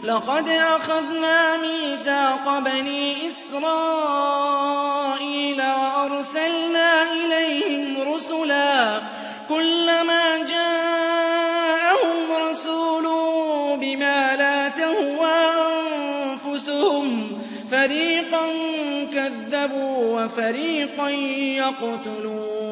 لَقَدْ أَخَذْنَا مِيثَاقَ بَنِي إِسْرَائِيلَ وَأَرْسَلْنَا إِلَيْهِمْ رُسُلًا كُلَّمَا جَاءَهُمْ رَسُولٌ بِمَا لَا تَهْوَىٰ أَنفُسُهُمْ فَرِيقًا كَذَّبُوا وَفَرِيقًا يَقْتُلُونَ